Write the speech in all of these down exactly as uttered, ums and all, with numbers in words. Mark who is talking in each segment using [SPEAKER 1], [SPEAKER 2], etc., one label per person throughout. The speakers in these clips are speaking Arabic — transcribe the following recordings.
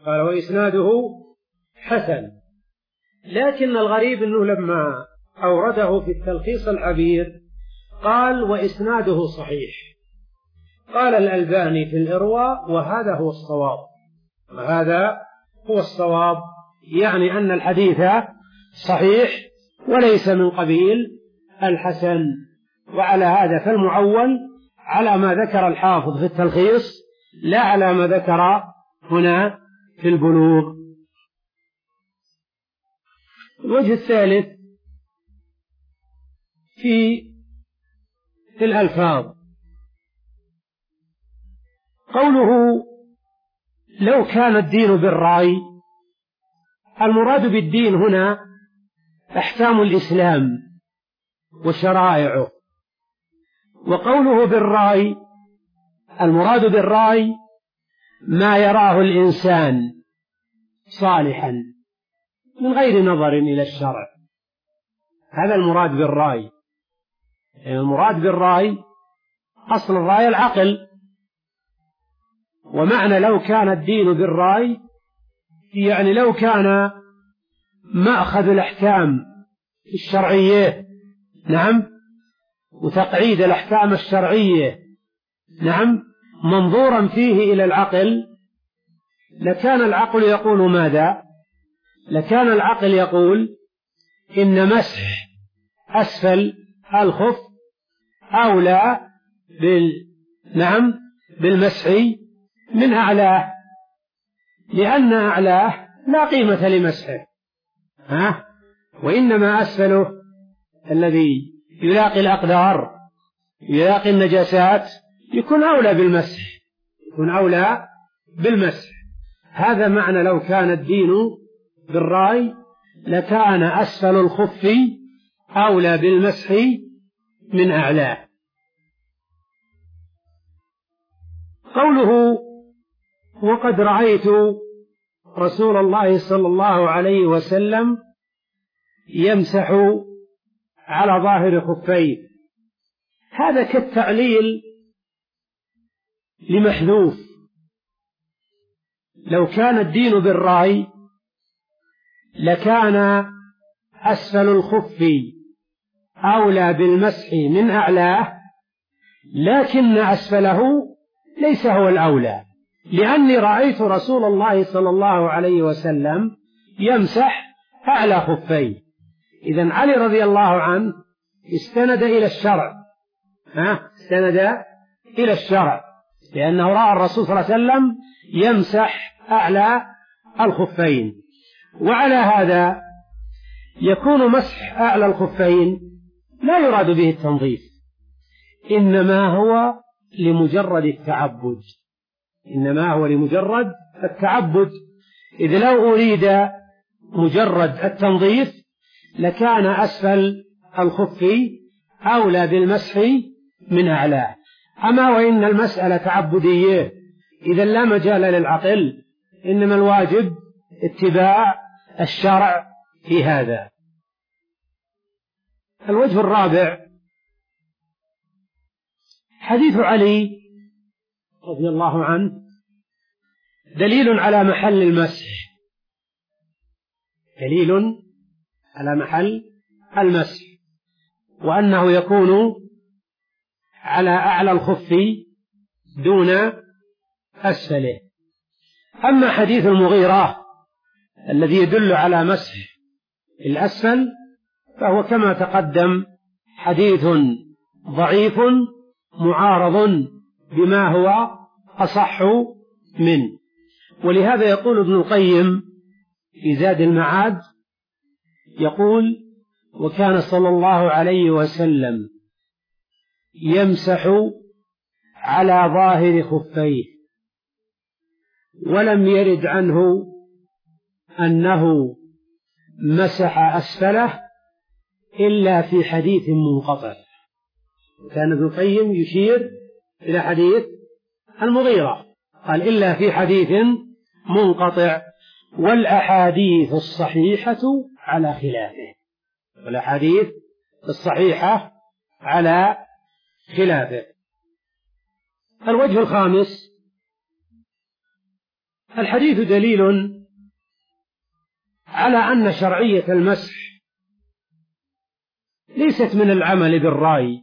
[SPEAKER 1] قال وإسناده حسن. لكن الغريب أنه لما أورده في التلخيص العبير قال وإسناده صحيح. قال الألباني في الإرواء وهذا هو الصواب، وهذا هو الصواب، يعني أن الحديث صحيح وليس من قبيل الحسن. وعلى هذا فالمعول على ما ذكر الحافظ في التلخيص لا على ما ذكر هنا في البلوغ. الوجه الثالث في في الألفاظ، قوله لو كان الدين بالرأي، المراد بالدين هنا أحكام الإسلام وشرائعه. وقوله بالرأي المراد بالرأي ما يراه الإنسان صالحا من غير نظر إلى الشرع، هذا المراد بالرأي. يعني المراد بالرأي أصل الرأي العقل، ومعنى لو كان الدين بالرأي يعني لو كان مأخذ الأحكام الشرعية نعم وتقعيد الأحكام الشرعية نعم منظورا فيه إلى العقل، لكان العقل يقول ماذا؟ لكان العقل يقول إن مسح أسفل الخف أولى بال نعم بالمسح من أعلاه، لأن أعلاه لا قيمة لمسحه، ها؟ وإنما أسفله الذي يلاقي الأقدار يلاقي النجاسات يكون أولى بالمسح، يكون أولى بالمسح. هذا معنى لو كان الدين بالرأي لكان أسفل الخف أولى بالمسح من أعلاه. قوله وقد رأيت رسول الله صلى الله عليه وسلم يمسح على ظاهر خفيه، هذا كالتعليل لمحذوف. لو كان الدين بالرأي لكان أسفل الخف أولى بالمسح من أعلاه، لكن أسفله ليس هو الأولى، لأني رأيت رسول الله صلى الله عليه وسلم يمسح أعلى خفيه. إذن علي رضي الله عنه استند إلى الشرع، ها استند إلى الشرع لأنه رأى الرسول صلى الله عليه وسلم يمسح أعلى الخفين. وعلى هذا يكون مسح أعلى الخفين لا يراد به التنظيف، إنما هو لمجرد التعبد، إنما هو لمجرد التعبد. إذ لو أريد مجرد التنظيف لكان أسفل الخف أولى بالمسح من أعلاه. أما وإن المسألة تعبدية إذا لا مجال للعقل، إنما الواجب اتباع الشرع في هذا. الوجه الرابع حديث علي رضي الله عنه دليل على محل المسح، دليل على محل المسح، وأنه يكون على أعلى الخف دون أسفله. أما حديث المغيرة الذي يدل على مسح الأسفل فهو كما تقدم حديث ضعيف معارض بما هو أصح منه. ولهذا يقول ابن القيم في زاد المعاد يقول وكان صلى الله عليه وسلم يمسح على ظاهر خفيه، ولم يرد عنه أنه مسح أسفله إلا في حديث منقطع. كان ابن القيم يشير إلى حديث المغيرة، قال إلا في حديث منقطع، والأحاديث الصحيحة على خلافه، والأحاديث الصحيحة على خلافه. الوجه الخامس الحديث دليل على أن شرعية المسح ليست من العمل بالرأي،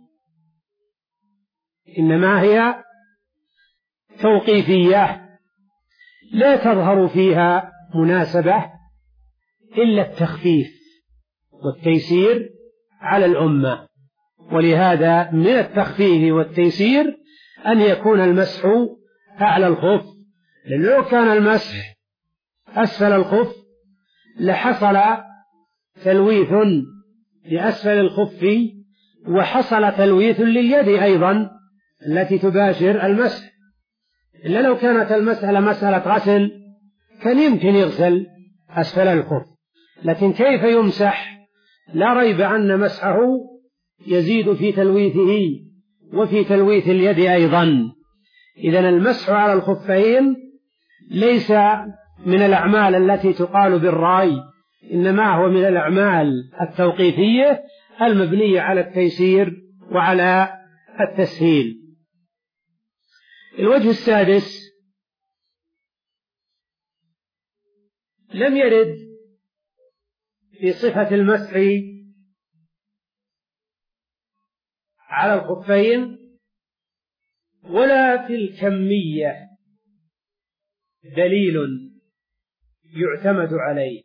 [SPEAKER 1] إنما هي توقيفية لا تظهر فيها مناسبة إلا التخفيف والتيسير على الأمة. ولهذا من التخفيف والتيسير أن يكون المسح أعلى الخف، لأنه لو كان المسح أسفل الخف لحصل تلويث لأسفل الخف، وحصل تلويث لليد أيضا التي تباشر المسح. إلا لو كانت المسألة مسألة غسل كان يمكن يغسل أسفل الخف، لكن كيف يمسح؟ لا ريب أن مسحه يزيد في تلويثه وفي تلويث اليد أيضا. إذن المسح على الخفين ليس من الأعمال التي تقال بالرأي، إنما هو من الأعمال التوقيفية المبنية على التيسير وعلى التسهيل. الوجه السادس: لم يرد في صفة المسح على الخفين ولا في الكمية دليل يعتمد عليه.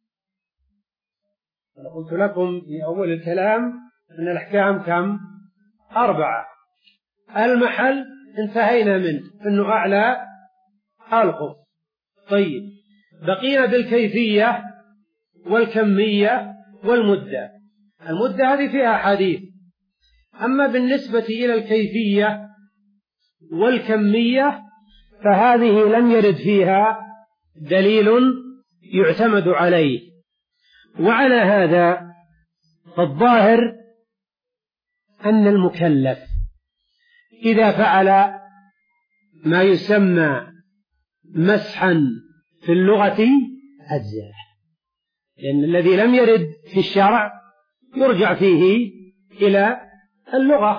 [SPEAKER 1] أنا قلت لكم في أول الكلام أن الأحكام كم؟ أربعة. المحل انتهينا منه أنه أعلى الخف. طيب، بقينا بالكيفية والكمية والمدة. المدة هذه فيها حديث، أما بالنسبة إلى الكيفية والكمية فهذه لم يرد فيها دليل يعتمد عليه. وعلى هذا فالظاهر أن المكلف إذا فعل ما يسمى مسحا في اللغة أجزاء، لأن الذي لم يرد في الشرع يرجع فيه إلى اللغة،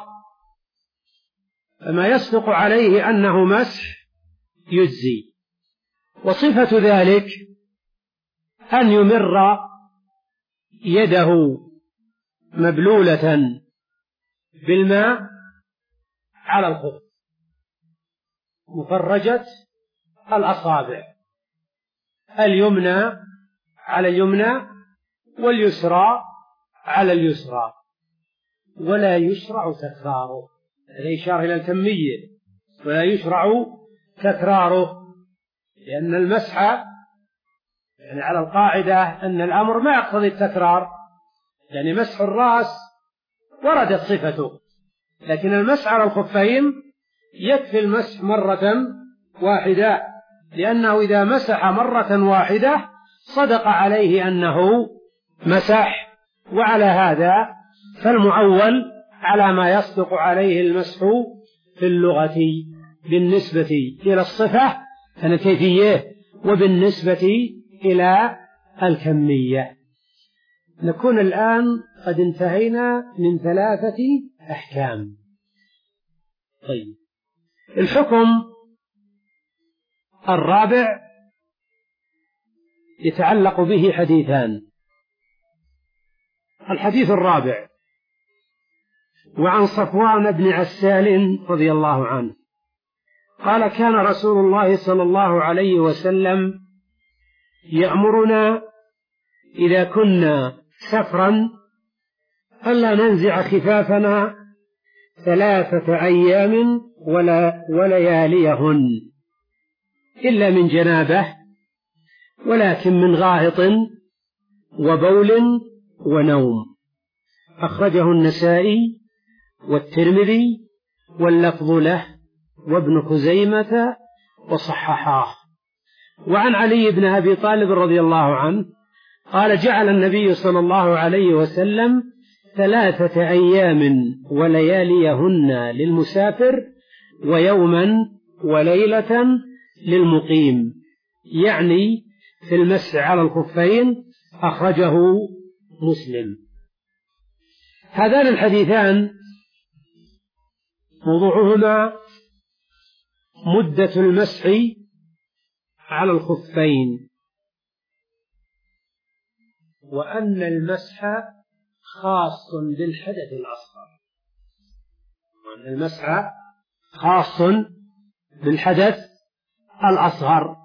[SPEAKER 1] فما يصدق عليه أنه مسح يجزي. وصفة ذلك أن يمر يده مبلولة بالماء على الخف مفرجة الأصابع، اليمنى على اليمنى واليسرى على اليسرى، ولا يشرع تكراره. هذا إشارة إلى الكمية، ولا يشرع تكراره، لأن المسح يعني على القاعدة أن الأمر ما يقتضي التكرار، يعني مسح الرأس وردت صفته، لكن المسح على الخفين يكفي المسح مرة واحدة، لأنه إذا مسح مرة واحدة صدق عليه أنه مسح. وعلى هذا فالمعول على ما يصدق عليه المسح في اللغة بالنسبة إلى الصفة الكيفية وبالنسبة إلى الكمية. نكون الآن قد انتهينا من ثلاثة أحكام. طيب، الحكم الرابع يتعلق به حديثان. الحديث الرابع: وعن صفوان بن عسال رضي الله عنه قال: كان رسول الله صلى الله عليه وسلم يأمرنا إذا كنا سفرا ألا ننزع خفافنا ثلاثة أيام ولا ولياليهن إلا من جنابه، ولكن من غائط وبول ونوم. أخرجه النسائي والترمذي واللفظ له وابن خزيمة وصححاه. وعن علي بن أبي طالب رضي الله عنه قال: جعل النبي صلى الله عليه وسلم ثلاثة أيام ولياليهن للمسافر ويوما وليلة للمقيم، يعني في المسح على الخفين. أخرجه مسلم. هذان الحديثان موضوعهما مدة المسح على الخفين، وأن المسح خاص بالحدث الأصغر، وأن المسح خاص بالحدث الأصغر.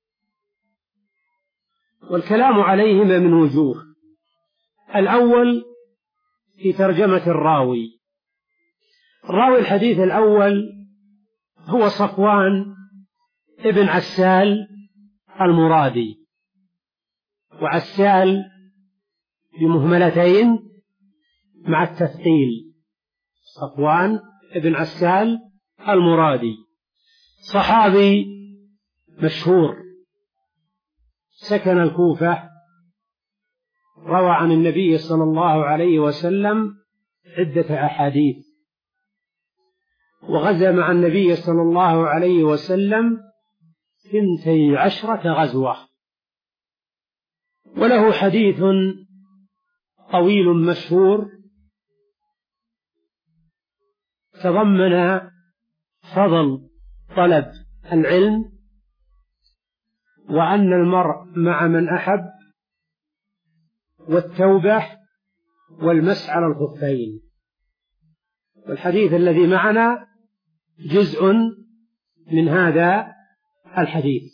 [SPEAKER 1] والكلام عليهما من وجوه. الأول في ترجمة الراوي. راوي الحديث الأول هو صفوان ابن عسال المرادي، وعسال بمهملتين مع التثقيل، صفوان ابن عسال المرادي، صحابي مشهور، سكن الكوفة، روى عن النبي صلى الله عليه وسلم عدة أحاديث، وغزا مع النبي صلى الله عليه وسلم ثنتي عشرة غزوة، وله حديث طويل مشهور تضمن فضل طلب العلم، وأن المرء مع من أحب، والتوبة، والمسح على الخفين. والحديث الذي معنا جزء من هذا الحديث.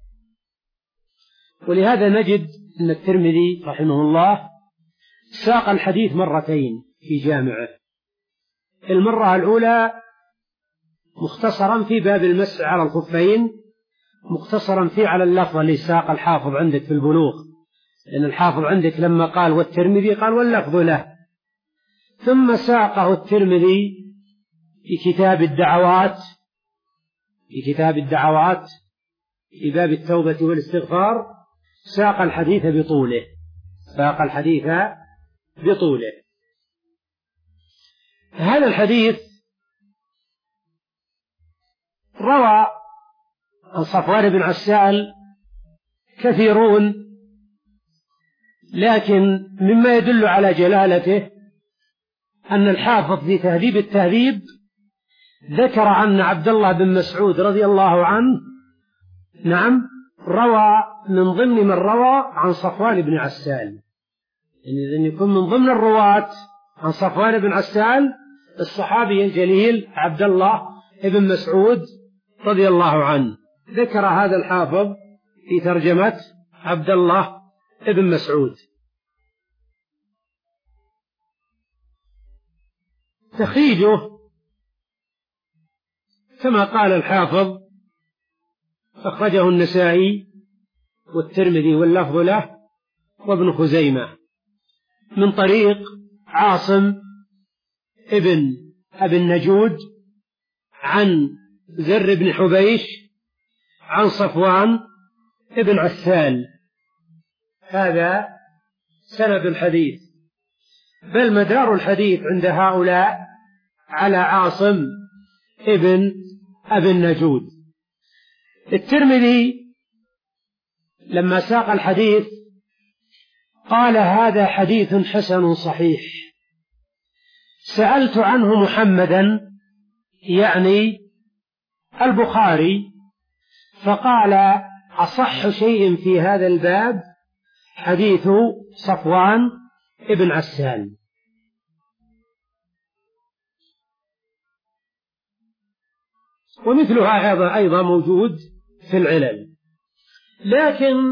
[SPEAKER 1] ولهذا نجد أن الترمذي رحمه الله ساق الحديث مرتين في جامعه. المرة الأولى مختصرا في باب المسح على الخفين، مختصرا فيه على اللفظ اللي ساق الحافظ عندك في البلوغ، لأن الحافظ عندك لما قال والترمذي قال واللفظ له. ثم ساقه الترمذي في كتاب الدعوات، في كتاب الدعوات في باب التوبة والاستغفار، ساق الحديث بطوله، ساق الحديث بطوله. هذا الحديث روى عن صفوان بن عسال كثيرون، لكن مما يدل على جلالته أن الحافظ في تهذيب التهذيب ذكر أن عبد الله بن مسعود رضي الله عنه نعم روى من ضمن من روى عن صفوان بن عسال، يعني إذن يكون من ضمن الرواة عن صفوان بن عسال الصحابي الجليل عبد الله بن مسعود رضي الله عنه. ذكر هذا الحافظ في ترجمة عبد الله بن مسعود. تخريجه كما قال الحافظ أخرجه النسائي والترمذي واللفظ له وابن خزيمة من طريق عاصم ابن أبي النجود عن زر بن حبيش عن صفوان ابن عسال. هذا سند الحديث، بل مدار الحديث عند هؤلاء على عاصم ابن أبي النجود. الترمذي لما ساق الحديث قال هذا حديث حسن صحيح. سألت عنه محمدا يعني البخاري فقال أصح شيء في هذا الباب حديث صفوان ابن عسال. ومثلها هذا أيضا موجود في العلل، لكن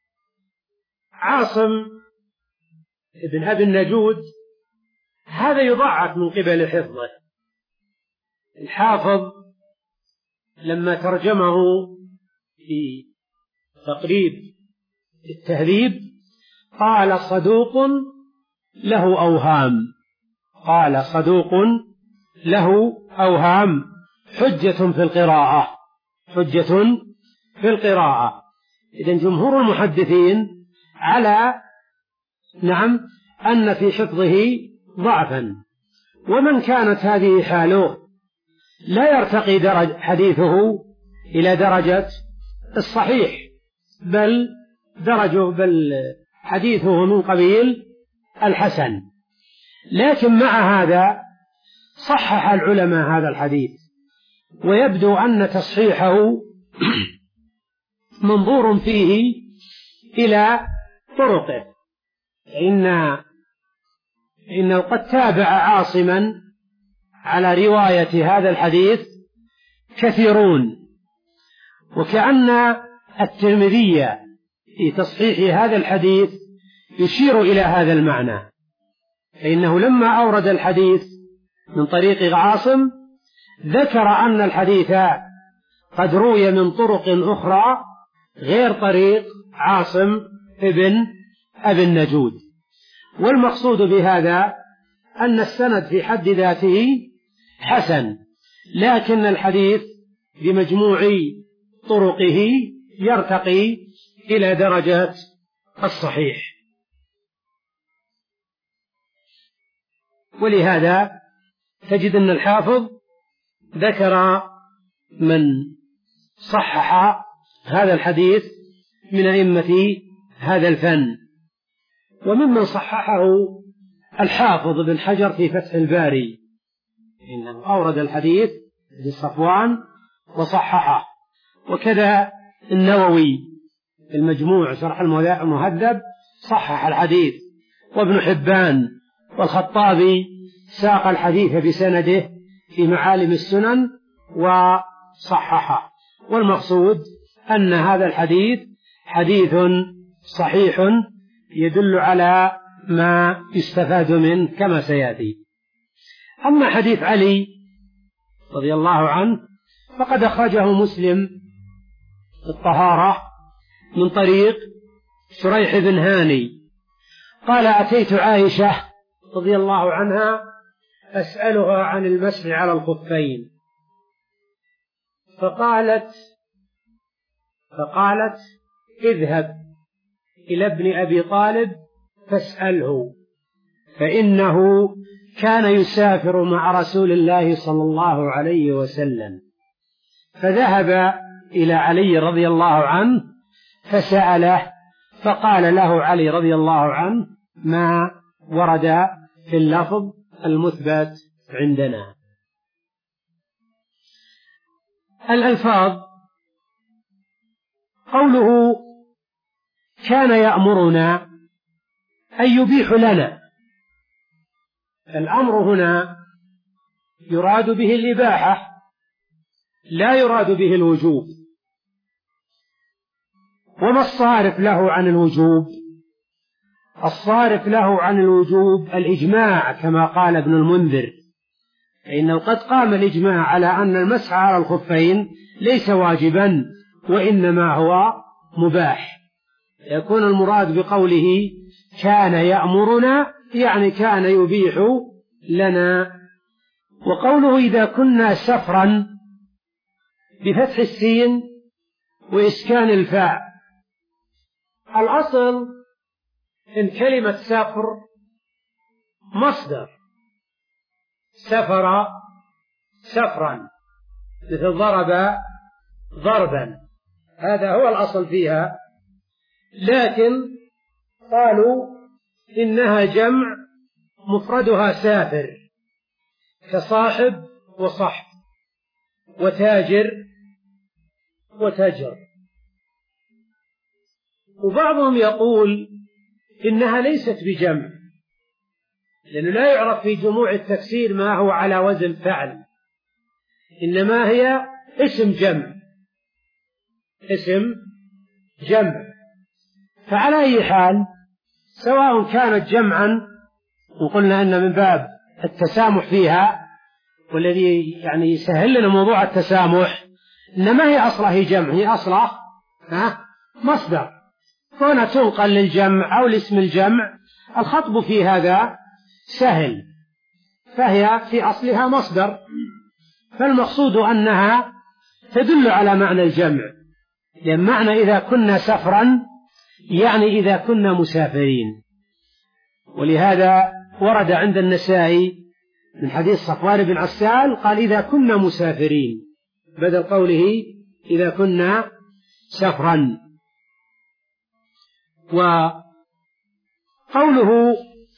[SPEAKER 1] عاصم ابن أبي النجود هذا يضعف من قبل حفظه. الحافظ لما ترجمه في تقريب التهذيب قال صدوق له أوهام، قال صدوق له أوهام حجة في القراءة، حجة في القراءة. إذن جمهور المحدثين على نعم أن في حفظه ضعفا، ومن كانت هذه حاله لا يرتقي درج حديثه إلى درجة الصحيح، بل درجه بل حديثه من قبيل الحسن. لكن مع هذا صحح العلماء هذا الحديث، ويبدو أن تصحيحه منظور فيه إلى طرقه، إن إنه قد تابع عاصما على رواية هذا الحديث كثيرون، وكأن الترمذي في تصحيح هذا الحديث يشير إلى هذا المعنى، فإنه لما أورد الحديث من طريق عاصم ذكر أن الحديث قد روي من طرق أخرى غير طريق عاصم ابن أبي النجود. والمقصود بهذا أن السند في حد ذاته حسن، لكن الحديث بمجموع طرقه يرتقي إلى درجة الصحيح. ولهذا تجد أن الحافظ ذكر من صحح هذا الحديث من أئمة هذا الفن، وممن صححه الحافظ بن حجر في فتح الباري، إنه أورد الحديث لصفوان وصححه، وكذا النووي في المجموع شرح المهذب صحح الحديث، وابن حبان والخطابي ساق الحديث بسنده في معالم السنن وصححه. والمقصود أن هذا الحديث حديث صحيح يدل على ما يستفاد منه كما سيأتي. أما حديث علي رضي الله عنه فقد أخرجه مسلم الطهارة من طريق شريح بن هاني قال: أتيت عائشة رضي الله عنها أسألها عن المسح على الخفين، فقالت فقالت اذهب إلى ابن أبي طالب فاسأله، فإنه كان يسافر مع رسول الله صلى الله عليه وسلم. فذهب إلى علي رضي الله عنه فسأله، فقال له علي رضي الله عنه ما ورد في اللفظ المثبت عندنا. الألفاظ قوله كان يأمرنا أن يبيح لنا، الأمر هنا يراد به الإباحة لا يراد به الوجوب. وما الصارف له عن الوجوب؟ الصارف له عن الوجوب الإجماع كما قال ابن المنذر، فإنه قد قام الإجماع على أن المسح على الخفين ليس واجبا وإنما هو مباح. يكون المراد بقوله كان يأمرنا يعني كان يبيح لنا. وقوله إذا كنا سفرا بفتح السين وإسكان الفاء، الأصل إن كلمة سفر مصدر، سفر سفرا، مثل ضرب ضربا، هذا هو الأصل فيها، لكن قالوا إنها جمع مفردها سافر، كصاحب وصحب وتاجر وتجر. وبعضهم يقول إنها ليست بجمع، لأنه لا يعرف في جموع التفسير ما هو على وزن فعل، إنما هي اسم جمع، اسم جمع. فعلى أي حال سواء كانت جمعا وقلنا أن من باب التسامح فيها، والذي يعني يسهل لنا موضوع التسامح إنما هي أصلها هي جمع، هي أصلها ها مصدر، كونها تنقل للجمع أو لاسم الجمع الخطب في هذا سهل، فهي في أصلها مصدر، فالمقصود أنها تدل على معنى الجمع، لأن معنى إذا كنا سفرا يعني إذا كنا مسافرين. ولهذا ورد عند النسائي من حديث صفوان بن عسال قال إذا كنا مسافرين بدل قوله إذا كنا سفرا. وقوله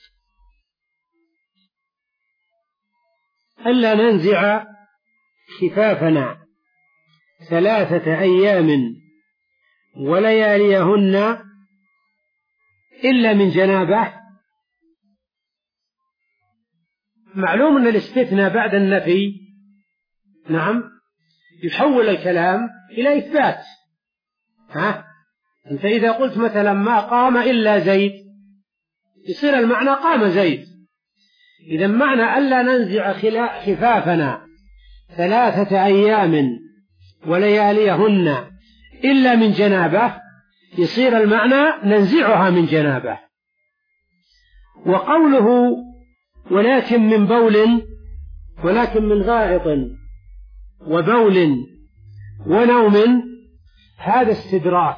[SPEAKER 1] ألا ننزع خفافنا ثلاثة أيام ولياليهن إلا من جنابه. معلوم أن الاستثناء بعد النفي نعم يحول الكلام إلى إثبات. ها أنت إذا قلت مثلا ما قام إلا زيد يصير المعنى قام زيد. إذا معنى ألا ننزع خفافنا ثلاثة أيام ولياليهن إلا من جنابه يصير المعنى ننزعها من جنابه. وقوله ولكن من بول ولكن من غائط وبول ونوم هذا استدراك.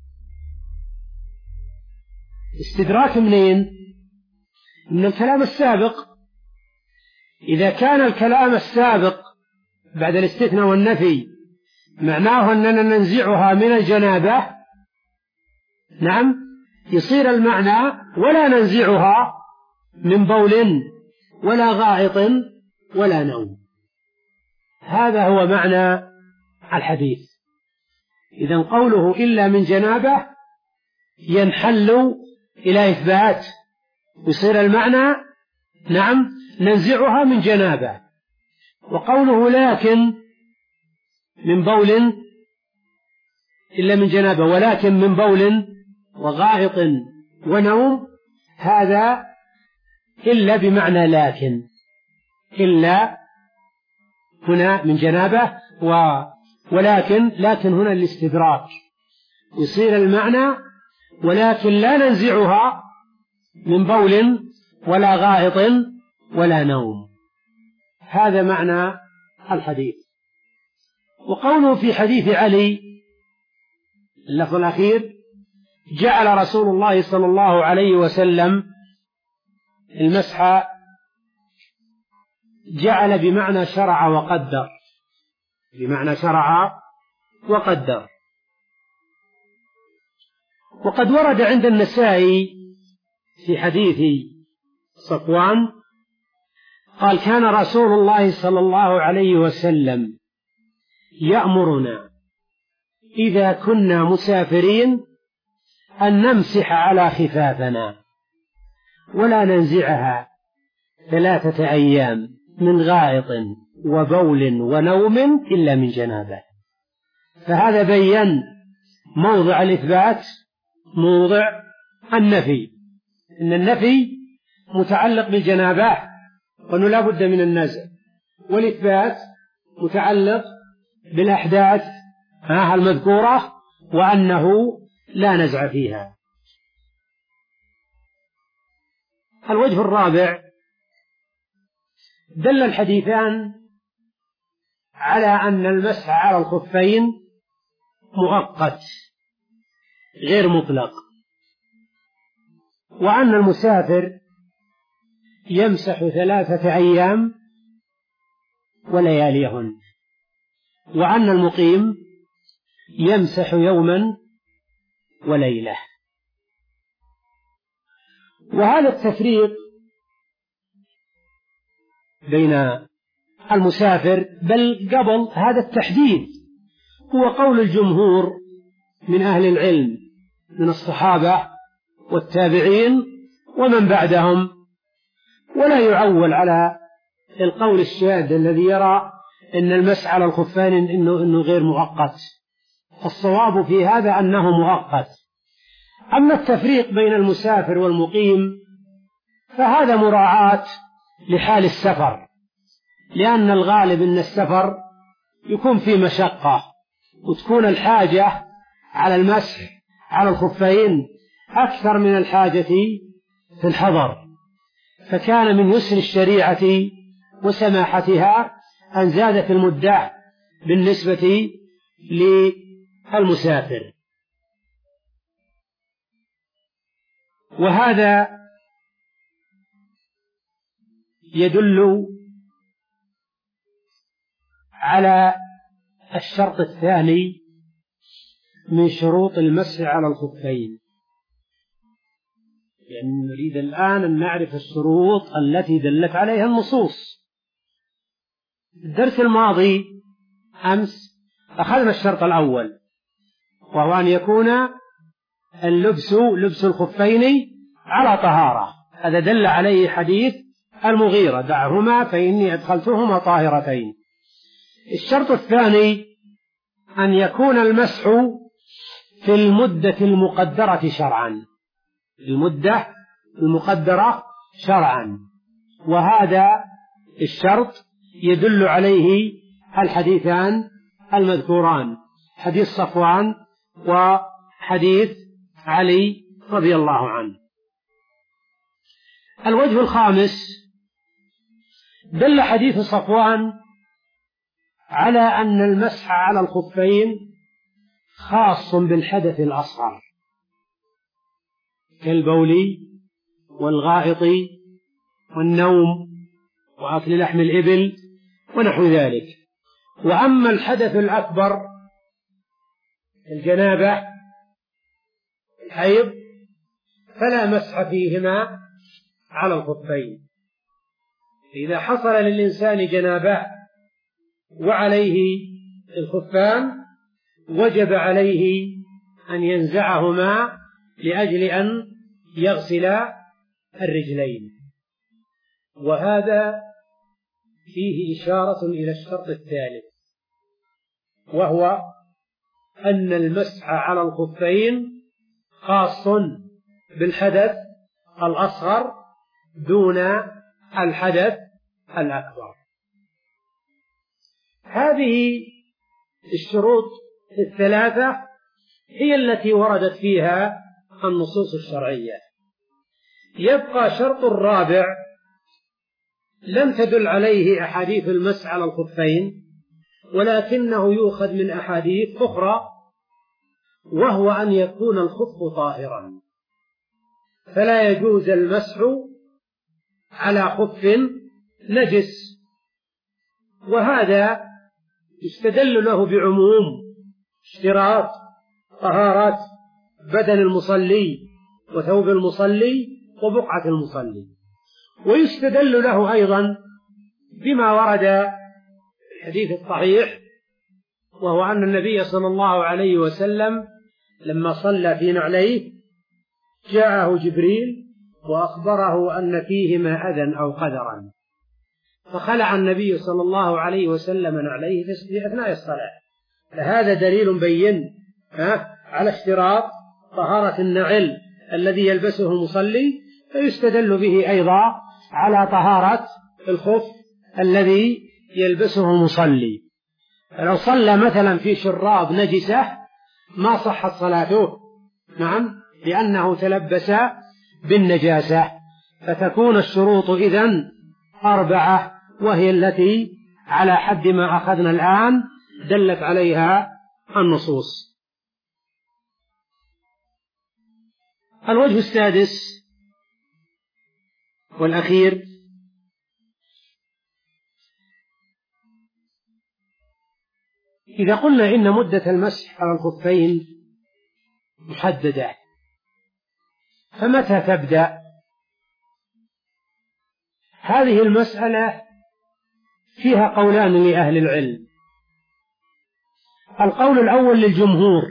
[SPEAKER 1] استدراك منين؟ من الكلام السابق. إذا كان الكلام السابق بعد الاستثناء والنفي معناه أننا ننزعها من الجنابة نعم يصير المعنى ولا ننزعها من بول ولا غائط ولا نوم. هذا هو معنى الحديث. إذن قوله إلا من جنابه ينحل إلى إثبات يصير المعنى نعم ننزعها من جنابه. وقوله لكن من بول إلا من جنابه ولكن من بول وغائط ونوم هذا إلا بمعنى لكن إلا هنا من جنابه و ولكن لكن هنا الاستدراك يصير المعنى ولكن لا ننزعها من بول ولا غائط ولا نوم. هذا معنى الحديث. وقوله في حديث علي اللفظ الأخير جعل رسول الله صلى الله عليه وسلم المسح جعل بمعنى شرع وقدر بمعنى شرع وقدر. وقد ورد عند النسائي في حديث صفوان قال كان رسول الله صلى الله عليه وسلم يأمرنا إذا كنا مسافرين أن نمسح على خفافنا ولا ننزعها ثلاثة أيام من غائط وبول ونوم إلا من جنابه. فهذا بيّن موضع الإثبات موضع النفي. إن النفي متعلق بالجنابة وأنه لا بد من النزع، والإثبات متعلق بالأحداث المذكورة وأنه لا نزع فيها. الوجه الرابع دل الحديثان على أن المسح على الخفين مؤقت غير مطلق، وأن المسافر يمسح ثلاثة أيام ولياليهن، وأن المقيم يمسح يوما وليلة. وهذا التفريق بين المسافر بل قبل هذا التحديد هو قول الجمهور من أهل العلم من الصحابة والتابعين ومن بعدهم، ولا يعول على القول الشاذ الذي يرى أن المسح على الخفين إنه, إنه غير مؤقت. الصواب في هذا أنه مؤقت. أما التفريق بين المسافر والمقيم فهذا مراعاة لحال السفر، لأن الغالب أن السفر يكون فيه مشقة وتكون الحاجة على المسح على الخفين أكثر من الحاجة في الحضر، فكان من يسر الشريعة وسماحتها أن زادت المدة بالنسبة للمسافر. وهذا يدل على الشرط الثاني من شروط المسح على الخفين، يعني نريد الآن أن نعرف الشروط التي دلت عليها النصوص. الدرس الماضي أمس أخذنا الشرط الأول وهو أن يكون اللبس لبس الخفين على طهارة. هذا دل عليه حديث المغيرة: دعهما فإني أدخلتهما طاهرتين. الشرط الثاني أن يكون المسح في المدة المقدرة شرعا، المدة المقدرة شرعا، وهذا الشرط يدل عليه الحديثان المذكوران: حديث صفوان وحديث علي رضي الله عنه. الوجه الخامس: دل حديث صفوان على أن المسح على الخفين خاص بالحدث الأصغر كالبول والغائط والنوم وأكل لحم الإبل ونحو ذلك. وأما الحدث الأكبر الجنابة الحيض فلا مسح فيهما على الخفين. إذا حصل للإنسان جنابة وعليه الخفان وجب عليه أن ينزعهما لأجل أن يغسل الرجلين. وهذا فيه إشارة إلى الشرط الثالث، وهو أن المسح على الخفين خاص بالحدث الأصغر دون الحدث الأكبر. هذه الشروط الثلاثة هي التي وردت فيها النصوص الشرعية. يبقى شرط الرابع لم تدل عليه أحاديث المسح على الخفين، ولكنه يؤخذ من أحاديث أخرى، وهو أن يكون الخف طاهرا، فلا يجوز المسح على خف نجس. وهذا يستدل له بعموم اشتراط طهارة بدن المصلي وثوب المصلي وبقعة المصلي، ويستدل له أيضا بما ورد في الحديث الصحيح، وهو أن النبي صلى الله عليه وسلم لما صلى في نعليه جاءه جبريل وأخبره أن فيهما أذى أو قدرا، فخلع النبي صلى الله عليه وسلم نعليه في أثناء الصلاة. فهذا دليل بين على اشتراط طهارة النعل الذي يلبسه المصلي، فيستدل به أيضا على طهارة الخف الذي يلبسه المصلي. فلو صلى مثلا في شراب نجسة ما صحت صلاته، نعم، لأنه تلبس بالنجاسة. فتكون الشروط إذن أربعة، وهي التي على حد ما أخذنا الآن دلت عليها النصوص. الوجه السادس والأخير: إذا قلنا إن مدة المسح على الخفين محددة، فمتى تبدأ؟ هذه المسألة فيها قولان لأهل العلم. القول الأول للجمهور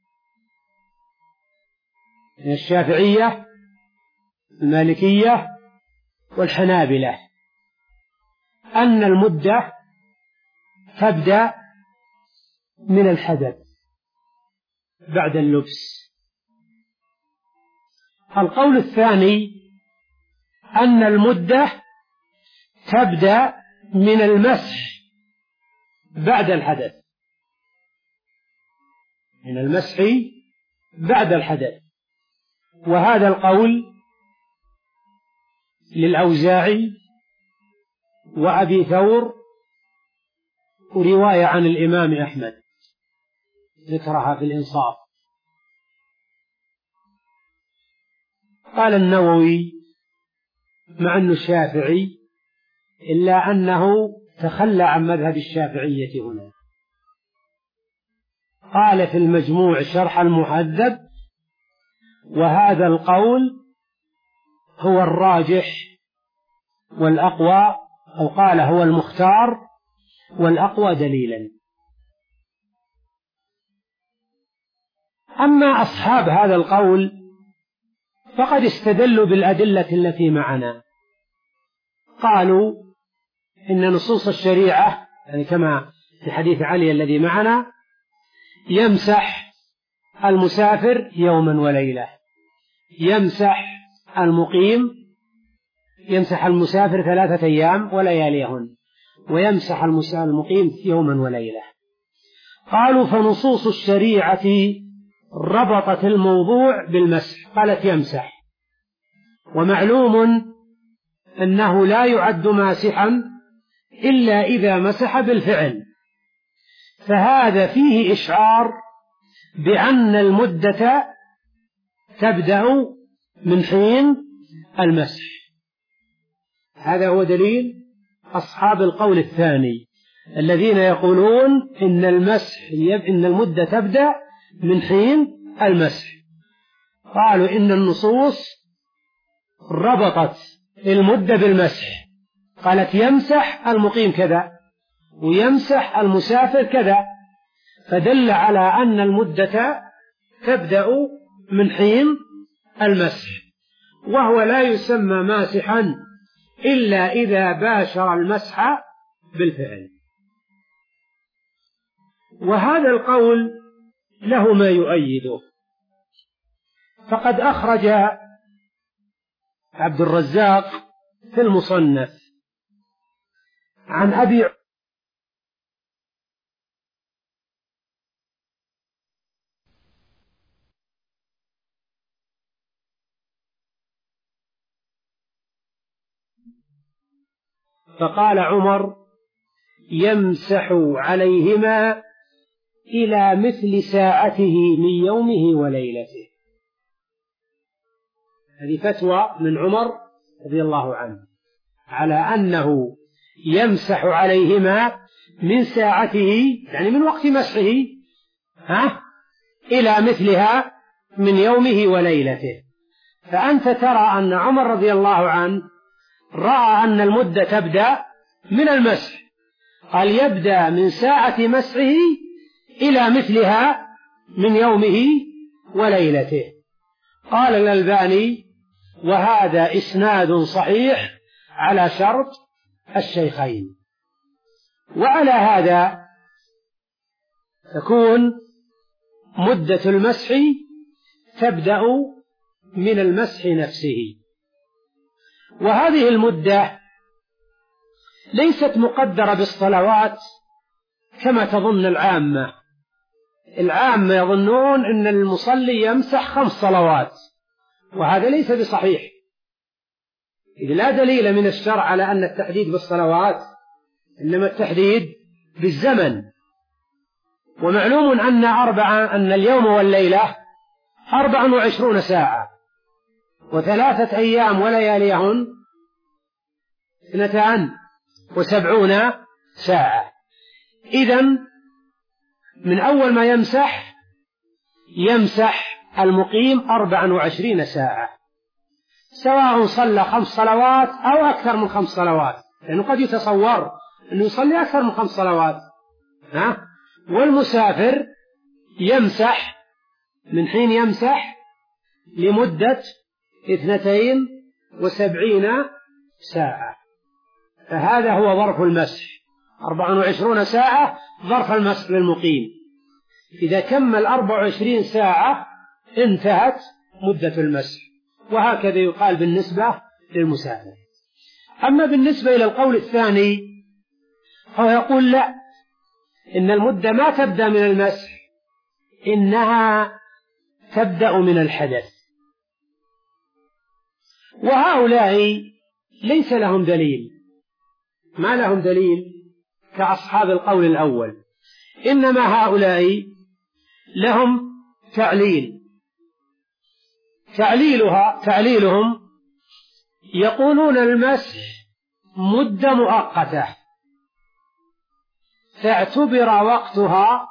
[SPEAKER 1] من الشافعية المالكية والحنابلة، أن المدة تبدأ من الحدث بعد اللبس. القول الثاني أن المدة تبدأ من المسح بعد الحدث، من المسح بعد الحدث. وهذا القول للأوزاعي وأبي ثور، ورواية عن الإمام أحمد ذكرها في الإنصاف. قال النووي مع أنه الشافعي إلا أنه تخلى عن مذهب الشافعية هنا. قال في المجموع شرح المهذب: وهذا القول هو الراجح والأقوى، أو قال هو المختار والأقوى دليلا. أما أصحاب هذا القول فقد استدلوا بالأدلة التي معنا، قالوا إن نصوص الشريعة يعني كما في حديث علي الذي معنا يمسح المسافر يوما وليلة، يمسح المقيم يمسح المسافر ثلاثة أيام ولياليهن، ويمسح المقيم يوما وليلة. قالوا فنصوص الشريعة ربطت الموضوع بالمسح، قالت يمسح، ومعلوم أنه لا يعد ماسحا إلا إذا مسح بالفعل، فهذا فيه إشعار بأن المدة تبدأ من حين المسح. هذا هو دليل أصحاب القول الثاني الذين يقولون إن المسح إن المدة تبدأ من حين المسح. قالوا إن النصوص ربطت المدة بالمسح، قالت يمسح المقيم كذا ويمسح المسافر كذا، فدل على أن المدة تبدأ من حين المسح، وهو لا يسمى ماسحا إلا إذا باشر المسح بالفعل. وهذا القول له ما يؤيده، فقد أخرج عبد الرزاق في المصنف عن أبي فقال عمر يمسح عليهما إلى مثل ساعته من يومه وليلته. هذه فتوى من عمر رضي الله عنه على أنه يمسح عليهما من ساعته يعني من وقت مسحه ها إلى مثلها من يومه وليلته. فأنت ترى أن عمر رضي الله عنه رأى أن المدة تبدأ من المسح، قال يبدأ من ساعة مسحه إلى مثلها من يومه وليلته. قال الألباني وهذا إسناد صحيح على شرط الشيخين. وعلى هذا تكون مدة المسح تبدأ من المسح نفسه، وهذه المدة ليست مقدرة بالصلوات كما تظن العامة. العامة يظنون أن المصلي يمسح خمس صلوات، وهذا ليس بصحيح، إذ لا دليل من الشرع على أن التحديد بالصلوات، إنما التحديد بالزمن. ومعلوم أن أربعة أن اليوم والليلة أربع وعشرون ساعة، وثلاثة أيام ولياليهن اثنتان وسبعون ساعة. إذن من أول ما يمسح يمسح المقيم أربع وعشرين ساعة، سواء صلى خمس صلوات أو أكثر من خمس صلوات، لأنه قد يتصور أنه يصلي أكثر من خمس صلوات ها؟ والمسافر يمسح من حين يمسح لمدة اثنتين وسبعين ساعة، فهذا هو ظرف المسح، أربع وعشرون ساعة ظرف المسح للمقيم. إذا كمل أربع وعشرين ساعة انتهت مدة المسح، وهكذا يقال بالنسبة للمسافر. أما بالنسبة إلى القول الثاني فهو يقول لا، إن المدة ما تبدأ من المسح، إنها تبدأ من الحدث. وهؤلاء ليس لهم دليل، ما لهم دليل كأصحاب القول الأول، إنما هؤلاء لهم تعليل. تعليلها تعليلهم يقولون المسح مدة مؤقتة فاعتبر وقتها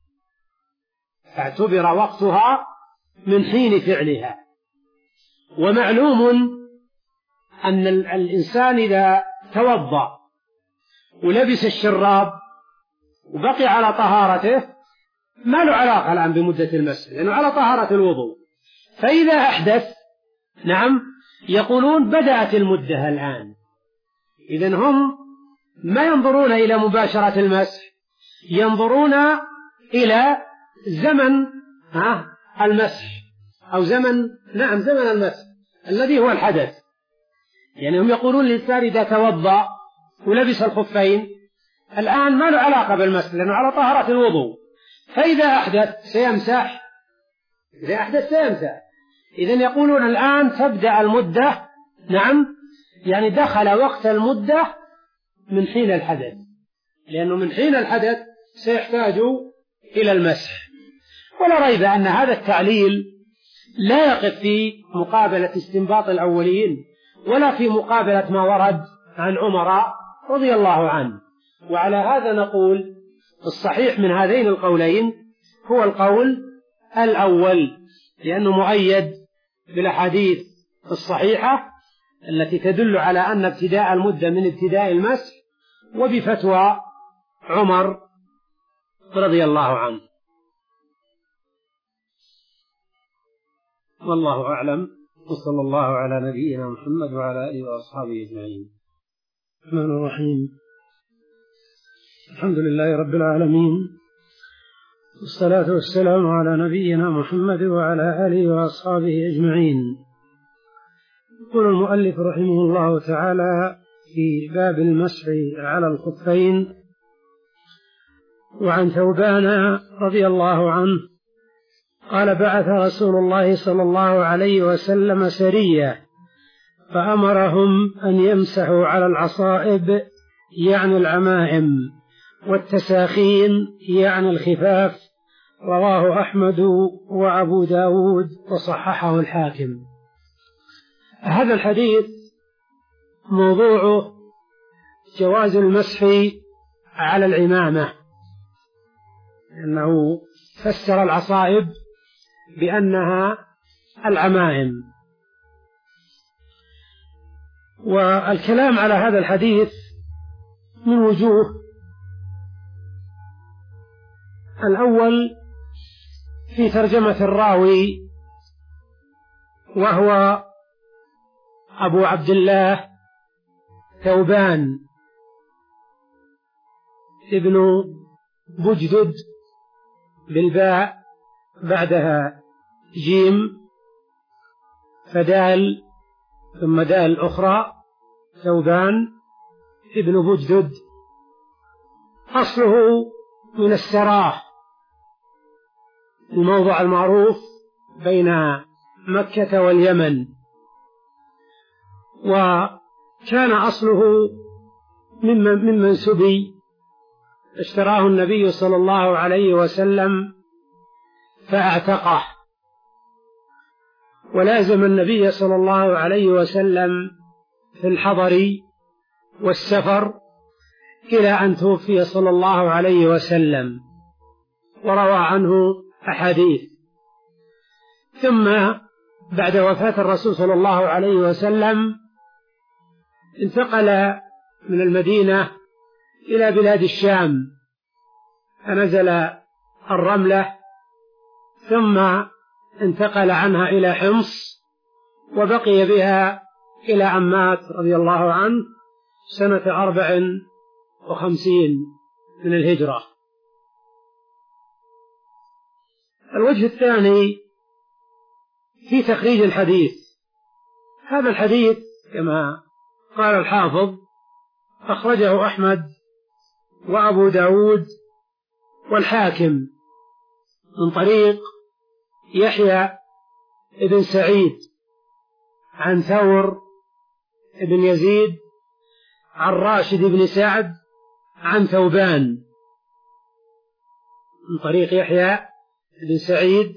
[SPEAKER 1] فاعتبر وقتها من حين فعلها. ومعلوم أن الإنسان إذا توضأ ولبس الشراب وبقي على طهارته ما له علاقة الآن بمدة المسح لأنه على طهارة الوضوء. فإذا أحدث نعم يقولون بدأت المدة الآن. إذن هم ما ينظرون إلى مباشرة المسح، ينظرون إلى زمن ها المسح أو زمن نعم زمن المسح الذي هو الحدث. يعني هم يقولون الإنسان إذا توضأ ولبس الخفين الآن ما له علاقة بالمسح لأنه على طهارة الوضوء، فإذا أحدث سيمسح، إذا أحدث سيمسح. إذن يقولون الآن تبدأ المدة نعم يعني دخل وقت المدة من حين الحدث، لأنه من حين الحدث سيحتاج إلى المسح. ولا ريب أن هذا التعليل لا يقف في مقابلة استنباط الأولين ولا في مقابلة ما ورد عن عمر رضي الله عنه. وعلى هذا نقول الصحيح من هذين القولين هو القول الأول، لأنه مؤيد بالأحاديث الصحيحة التي تدل على أن ابتداء المدة من ابتداء المسح، وبفتوى عمر رضي الله عنه. والله أعلم، وصلى الله على نبينا محمد وعلى آله وأصحابه أجمعين. الرحمن الرحيم، الحمد لله رب العالمين، والصلاة والسلام على نبينا محمد وعلى آله وأصحابه أجمعين. يقول المؤلف رحمه الله تعالى في باب المسح على الخفين: وعن ثوبان رضي الله عنه قال: بعث رسول الله صلى الله عليه وسلم سرية فأمرهم أن يمسحوا على العصائب يعني العمائم، والتساخين يعني الخفاف. رواه أحمد وأبو داود وصححه الحاكم. هذا الحديث موضوعه جواز المسح على العمامة، لأنه فسر العصائب بأنها العمائم. والكلام على هذا الحديث من وجوه: الأول في ترجمة الراوي وهو أبو عبد الله ثوبان ابن بجدد بالباء بعدها جيم فدال ثم دال أخرى، ثوبان ابن بجدد. أصله من السراح، الموضع المعروف بين مكة واليمن، وكان أصله ممن, ممن سبي اشتراه النبي صلى الله عليه وسلم فاعتقه، ولازم النبي صلى الله عليه وسلم في الحضر والسفر إلى أن توفي صلى الله عليه وسلم، وروى عنه أحاديث. ثم بعد وفاة الرسول صلى الله عليه وسلم انتقل من المدينة إلى بلاد الشام، فنزل الرملة، ثم انتقل عنها إلى حمص، وبقي بها إلى أن مات رضي الله عنه سنة أربع وخمسين من الهجرة. الوجه الثاني في تخريج الحديث. هذا الحديث كما قال الحافظ أخرجه أحمد وأبو داود والحاكم من طريق يحيى ابن سعيد عن ثور ابن يزيد عن راشد بن سعد عن ثوبان، من طريق يحيى بن سعيد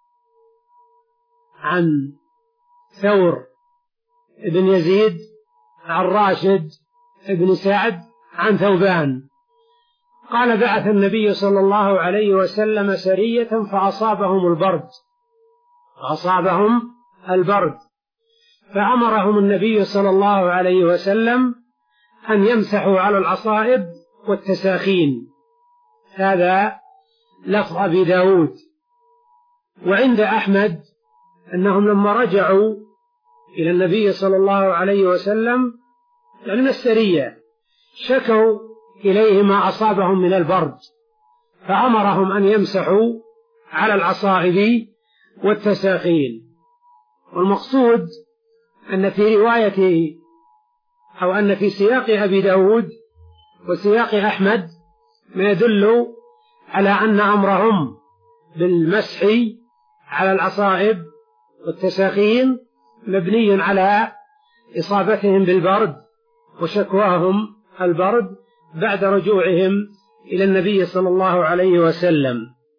[SPEAKER 1] عن ثور ابن يزيد عن راشد بن سعد عن ثوبان قال: بعث النبي صلى الله عليه وسلم سرية فأصابهم البرد فأصابهم البرد فأمرهم النبي صلى الله عليه وسلم أن يمسحوا على العصائب والتساخين. هذا لفظ أبي داود. وعند أحمد أنهم لما رجعوا إلى النبي صلى الله عليه وسلم يعني من السرية شكوا إليه ما أصابهم من البرد، فأمرهم أن يمسحوا على العصائب والتساخين. والمقصود أن في رواية أو أن في سياق أبي داود وسياق أحمد ما يدل على أن أمرهم بالمسح على العصائب والتساخين مبني على إصابتهم بالبرد وشكواهم البرد بعد رجوعهم إلى النبي صلى الله عليه وسلم.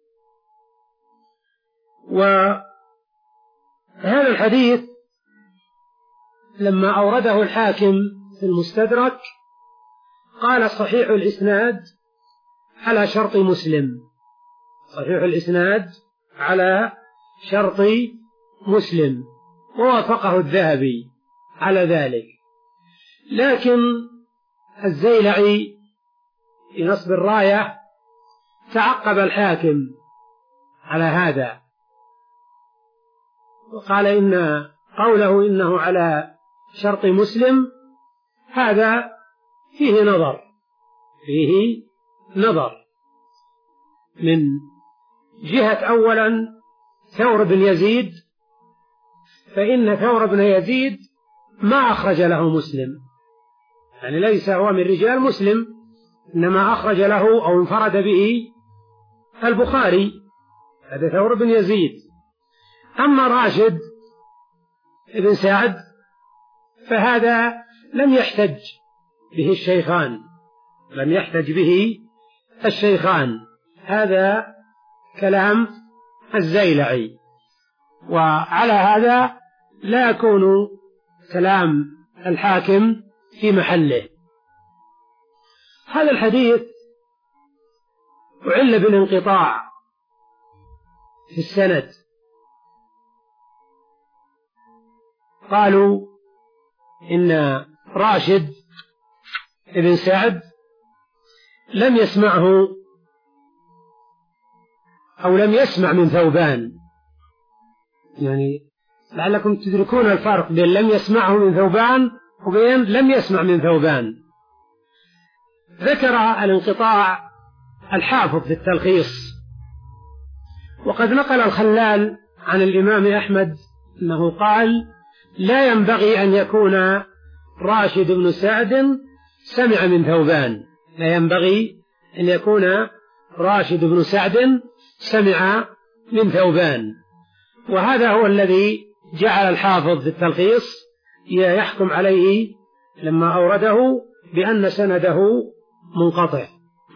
[SPEAKER 1] وهذا الحديث لما أورده الحاكم في المستدرك قال صحيح الإسناد على شرط مسلم، صحيح الإسناد على شرط مسلم، ووافقه الذهبي على ذلك. لكن الزيلعي في نصب الراية تعقب الحاكم على هذا وقال إن قوله إنه على شرط مسلم هذا فيه نظر، فيه نظر من جهة أولا ثور بن يزيد، فإن ثور بن يزيد ما أخرج له مسلم، يعني ليس هو من رجال مسلم، إنما أخرج له أو انفرد به البخاري، هذا ثور بن يزيد. أما راشد بن سعد فهذا لم يحتج به الشيخان، لم يحتج به الشيخان، هذا كلام الزيلعي، وعلى هذا لا يكون كلام الحاكم في محله. هذا الحديث أعل بالانقطاع في السند، قالوا إن راشد بن سعد لم يسمعه أو لم يسمع من ثوبان، يعني لعلكم تدركون الفرق بين لم يسمعه من ثوبان وبين لم يسمع من ثوبان. ذكر الانقطاع الحافظ في التلخيص، وقد نقل الخلال عن الإمام أحمد أنه قال لا ينبغي أن يكون راشد بن سعد سمع من ثوبان، لا ينبغي أن يكون راشد بن سعد سمع من ثوبان. وهذا هو الذي جعل الحافظ في التلخيص يحكم عليه لما أورده بأن سنده منقطع.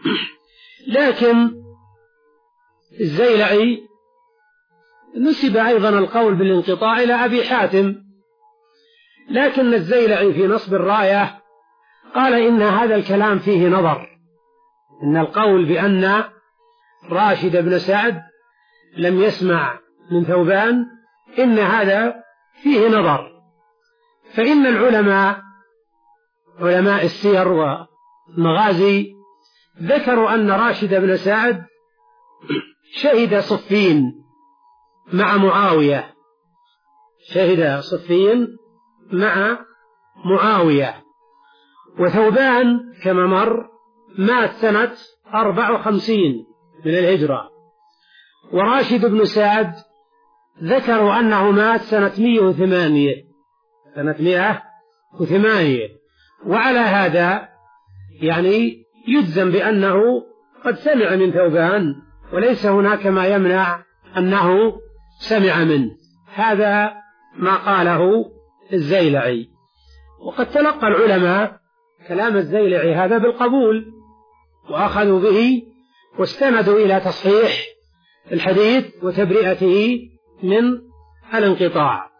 [SPEAKER 1] لكن الزيلعي نسب أيضا القول بالانقطاع إلى أبي حاتم، لكن الزيلعي في نصب الراية قال إن هذا الكلام فيه نظر، إن القول بأن راشد بن سعد لم يسمع من ثوبان إن هذا فيه نظر، فإن العلماء علماء السير والمغازي ذكروا أن راشد بن سعد شهد صفين مع معاوية، شهد صفين مع معاوية، وثوبان كما مر مات سنة أربع وخمسين من الهجرة، وراشد بن سعد ذكروا أنه مات سنة مئة وثمانية سنة مئة وثمانية وعلى هذا يعني يجزم بأنه قد سمع من ثوبان، وليس هناك ما يمنع أنه سمع منه. هذا ما قاله الزيلعي، وقد تلقى العلماء كلام الزيلعي هذا بالقبول وأخذوا به واستندوا إلى تصحيح الحديث وتبرئته من الانقطاع.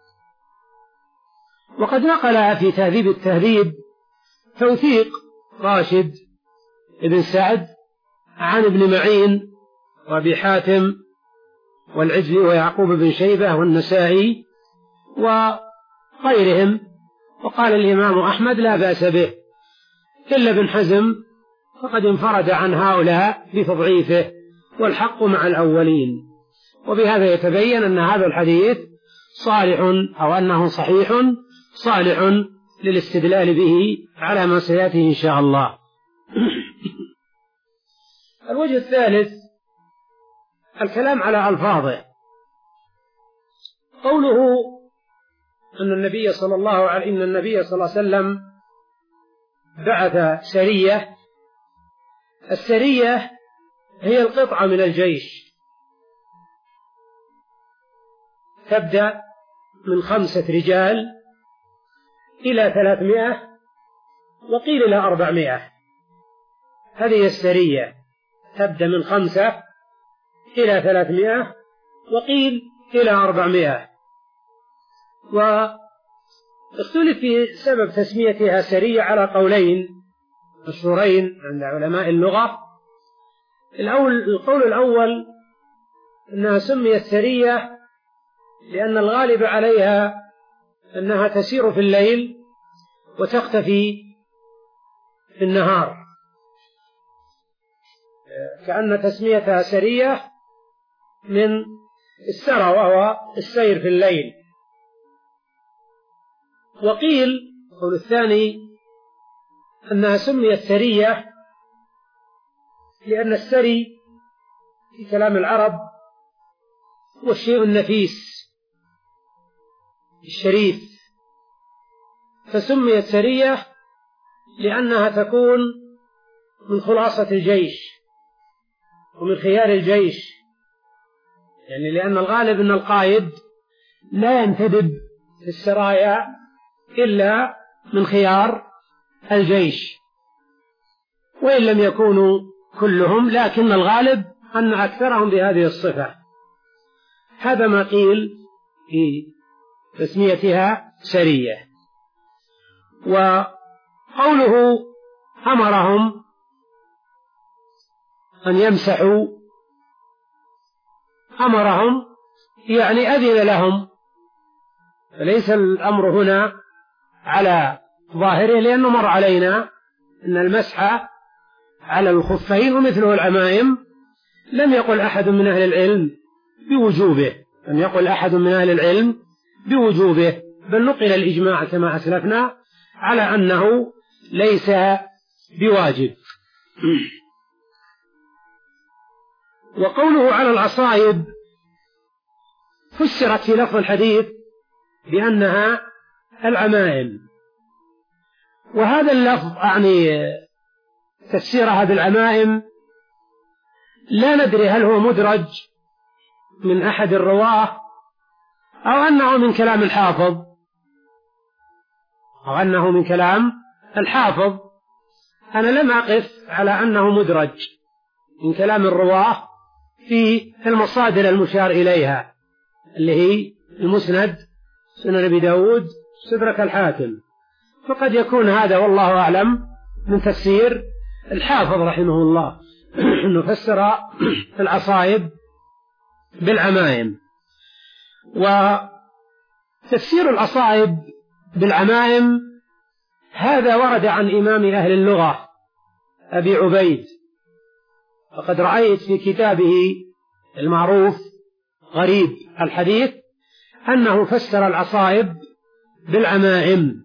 [SPEAKER 1] وقد نقل في تهذيب التهذيب توثيق راشد بن سعد عن ابن معين وابي حاتم والعجلي ويعقوب بن شيبة والنسائي وغيرهم، وقال الإمام أحمد لا بأس به، إلا ابن حزم فقد انفرد عن هؤلاء بتضعيفه والحق مع الأولين. وبهذا يتبين أن هذا الحديث صالح أو أنه صحيح صالح للاستدلال به على ما سيأتي إن شاء الله. الوجه الثالث الكلام على ألفاظه. قوله أن النبي صلى الله عليه إن النبي صلى الله عليه وسلم بعث سرية. السرية هي القطعة من الجيش، تبدأ من خمسة رجال إلى ثلاثمائة وقيل إلى أربعمائة. هذه السرية تبدأ من خمسة إلى ثلاثمائة وقيل إلى أربعمائة. واختلف في سبب تسميتها سرية على قولين مشهورين عند علماء اللغة. القول الأول أنها سميت سرية لأن الغالب عليها أنها تسير في الليل وتختفي في النهار، كأن تسميتها سرية من السرى وهو السير في الليل. وقيل القول الثاني أنها سميت سرية لأن السري في كلام العرب هو الشيء النفيس الشريف، فسميت سرية لأنها تكون من خلاصة الجيش ومن خيار الجيش، يعني لأن الغالب أن القائد لا ينتدب في السرايا إلا من خيار الجيش، وإن لم يكونوا كلهم لكن الغالب أن أكثرهم بهذه الصفة. هذا ما قيل في تسميتها سرية. وقوله أمرهم أن يمسحوا، أمرهم يعني أذن لهم، فليس الأمر هنا على ظاهره، لأنه مر علينا أن المسح على الخفين ومثله العمائم لم يقل أحد من أهل العلم بوجوبه، لم يقل أحد من أهل العلم بوجوبه، بل نقل الإجماع كما أسلفنا على أنه ليس بواجب. وقوله على العصائب فسرت في لفظ الحديث بأنها العمائم، وهذا اللفظ يعني تفسيرها بالعمائم لا ندري هل هو مدرج من أحد الرواه أو أنه من كلام الحافظ أو أنه من كلام الحافظ. أنا لم أقف على أنه مدرج من كلام الرواه في المصادر المشار إليها اللي هي المسند، سنن أبي داود، استدرك الحاكم، فقد يكون هذا والله أعلم من تفسير الحافظ رحمه الله أنه فسر العصائب بالعمائم. وتفسير العصائب بالعمائم هذا ورد عن إمام أهل اللغة أبي عبيد، وقد رأيت في كتابه المعروف غريب الحديث أنه فسر العصائب بالعمائم.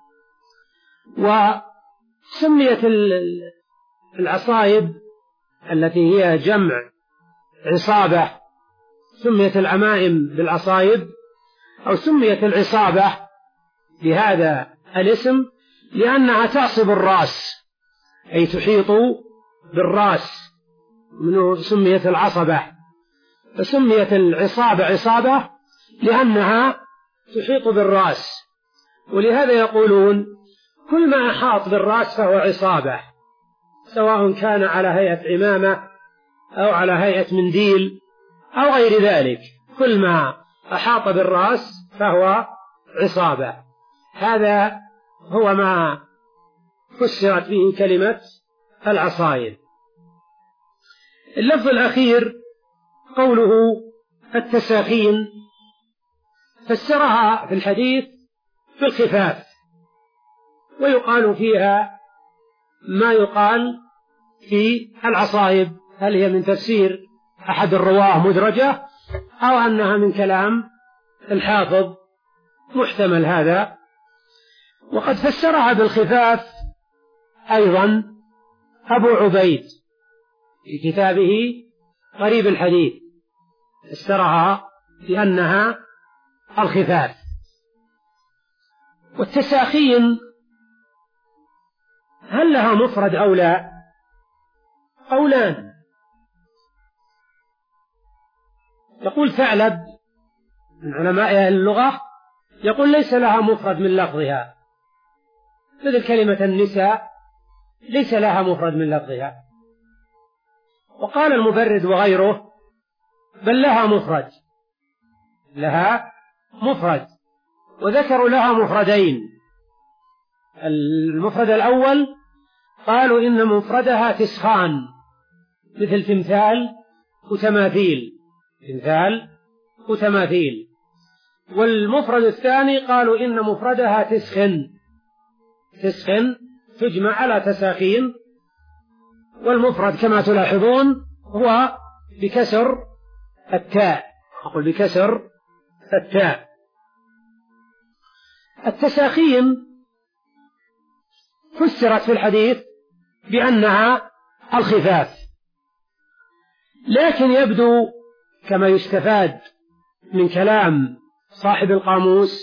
[SPEAKER 1] وسميت العصائب التي هي جمع عصابة سميت العمائم بالعصائب، أو سميت العصابة بهذا الاسم لأنها تعصب الرأس، أي تحيط بالرأس، منه سميت العصبة. فسميت العصابة عصابة لأنها تحيط بالرأس، ولهذا يقولون كل ما أحاط بالرأس فهو عصابة، سواء كان على هيئة عمامة أو على هيئة منديل أو غير ذلك، كل ما أحاط بالرأس فهو عصابة. هذا هو ما فسرت به كلمة العصائب. اللفظ الأخير قوله التساخين فسرها في الحديث بالخفاف، ويقال فيها ما يقال في العصائب، هل هي من تفسير أحد الرواه مدرجة أو أنها من كلام الحافظ، محتمل هذا. وقد فسرها بالخفاف أيضا أبو عبيد في كتابه غريب الحديث، فسرها بأنها الخفاف. والتساخين هل لها مفرد أو لا؟ قولان. يقول ثعلب من علماء اللغة يقول ليس لها مفرد من لفظها، مثل كلمة النساء ليس لها مفرد من لفظها. وقال المبرد وغيره بل لها مفرد، لها مفرد، وذكروا لها مفردين. المفرد الأول قالوا إن مفردها تسخان، مثل تمثال وتماثيل، تمثال وتماثيل. والمفرد الثاني قالوا إن مفردها تسخن، تسخن تجمع على تساخين. والمفرد كما تلاحظون هو بكسر التاء، أقول بكسر التاء. التساخين فسرت في الحديث بأنها الخفاف، لكن يبدو كما يستفاد من كلام صاحب القاموس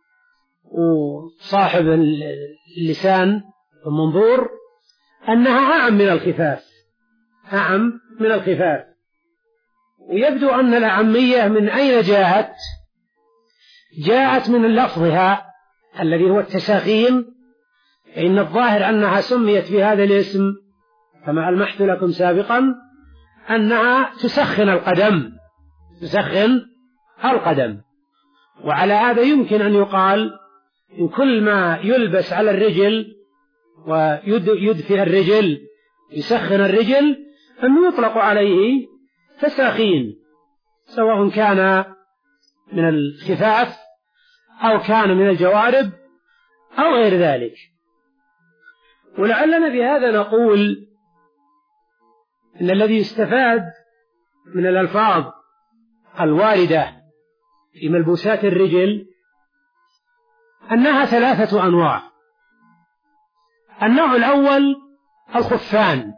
[SPEAKER 1] وصاحب اللسان المنظور أنها أعم من الخفاف، أعم من الخفاف. ويبدو أن الأعمية من أين جاءت؟ جاءت من لفظها الذي هو التساخين، فإن الظاهر أنها سميت بهذا الاسم كما ألمحت لكم سابقا أنها تسخن القدم، تسخن القدم. وعلى هذا يمكن أن يقال إن كل ما يلبس على الرجل ويدفئ الرجل يسخن الرجل أنه يطلق عليه تساخين، سواء كان من الخفاف أو كان من الجوارب أو غير ذلك. ولعلنا بهذا نقول إن الذي يستفاد من الألفاظ الواردة في ملبوسات الرجل أنها ثلاثة أنواع. النوع الأول الخفان،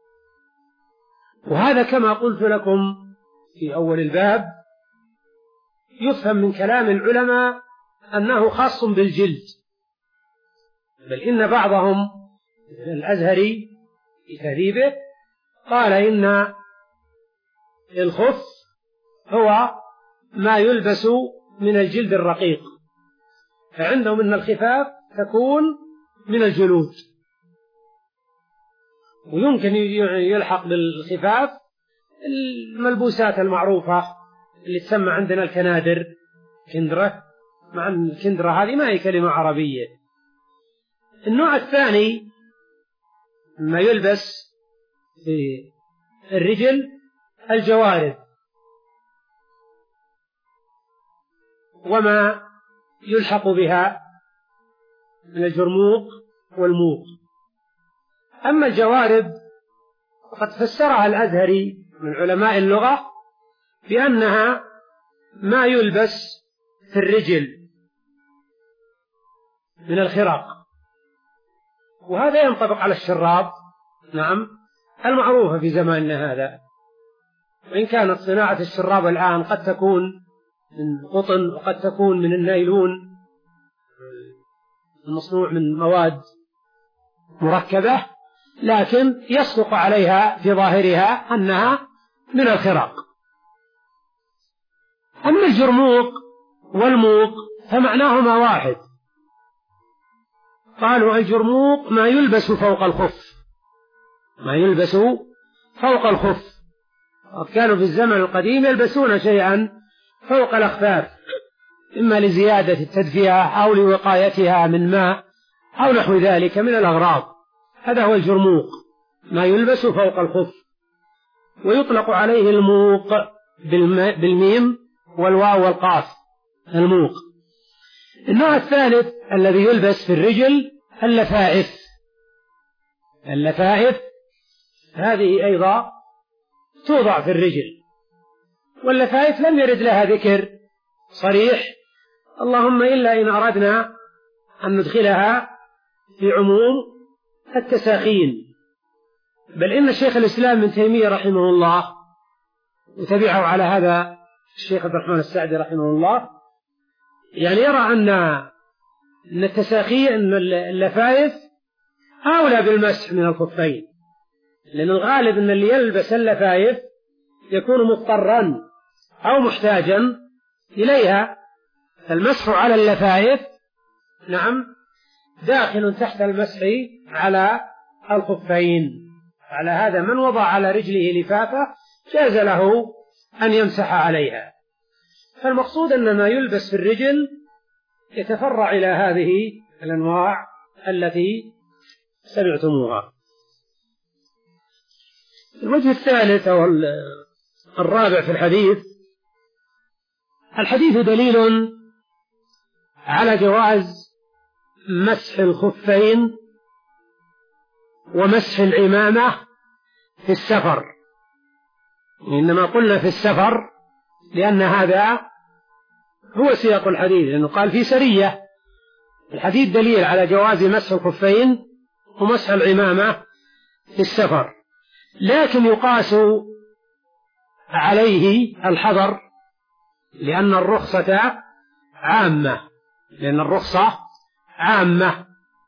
[SPEAKER 1] وهذا كما قلت لكم في أول الباب يفهم من كلام العلماء أنه خاص بالجلد، بل إن بعضهم الأزهري في تهذيبه قال إن الخف هو ما يلبس من الجلد الرقيق، فعندهم أن الخفاف تكون من الجلود. ويمكن يلحق بالخفاف الملبوسات المعروفة اللي تسمى عندنا الكنادر، كندرة، مع أن الكندرة هذه ما هي كلمة عربية. النوع الثاني ما يلبس في الرجل الجوارب وما يلحق بها من الجرموق والموق. أما الجوارب فقد فسرها الأزهري من علماء اللغة بأنها ما يلبس في الرجل من الخرق، وهذا ينطبق على الشراب، نعم، المعروفة في زماننا هذا. وإن كانت صناعة الشراب الآن قد تكون من قطن وقد تكون من النايلون المصنوع من مواد مركبة، لكن يصدق عليها في ظاهرها أنها من الخرق. أما الجرموق والموق فمعناهما واحد. قالوا الجرموق ما يلبس فوق الخف، ما يلبس فوق الخف. كانوا في الزمن القديم يلبسون شيئا فوق الأخفاف، إما لزيادة التدفئة أو لوقايتها من ماء أو نحو ذلك من الأغراض. هذا هو الجرموق، ما يلبس فوق الخف. ويطلق عليه الموق بالميم والواو والقاف، الموق. النوع الثالث الذي يلبس في الرجل اللفائف. اللفائف هذه أيضا توضع في الرجل، واللفائف لم يرد لها ذكر صريح، اللهم إلا إن أردنا أن ندخلها في عموم التساخين. بل إن الشيخ الإسلام ابن تيمية رحمه الله وتبعه على هذا الشيخ عبد الرحمن السعدي رحمه الله، يعني يرى أن أن التساخين أن اللفائف أولى بالمسح من الخفين، لأن الغالب أن اللي يلبس اللفائف يكون مضطرا أو محتاجا إليها، فالمسح على اللفائف نعم داخل تحت المسح على الخفين. على هذا من وضع على رجله لفافة جاز له أن يمسح عليها. فالمقصود أن ما يلبس في الرجل يتفرع إلى هذه الأنواع التي سمعتموها. الوجه الثالث أو الرابع في الحديث، الحديث دليل على جواز مسح الخفين ومسح العمامة في السفر، إنما قلنا في السفر لأن هذا هو سياق الحديث، لأنه قال في سرية. الحديث دليل على جواز مسح الخفين ومسح العمامة في السفر، لكن يقاس عليه الحذر لأن الرخصة عامة لأن الرخصة عامة.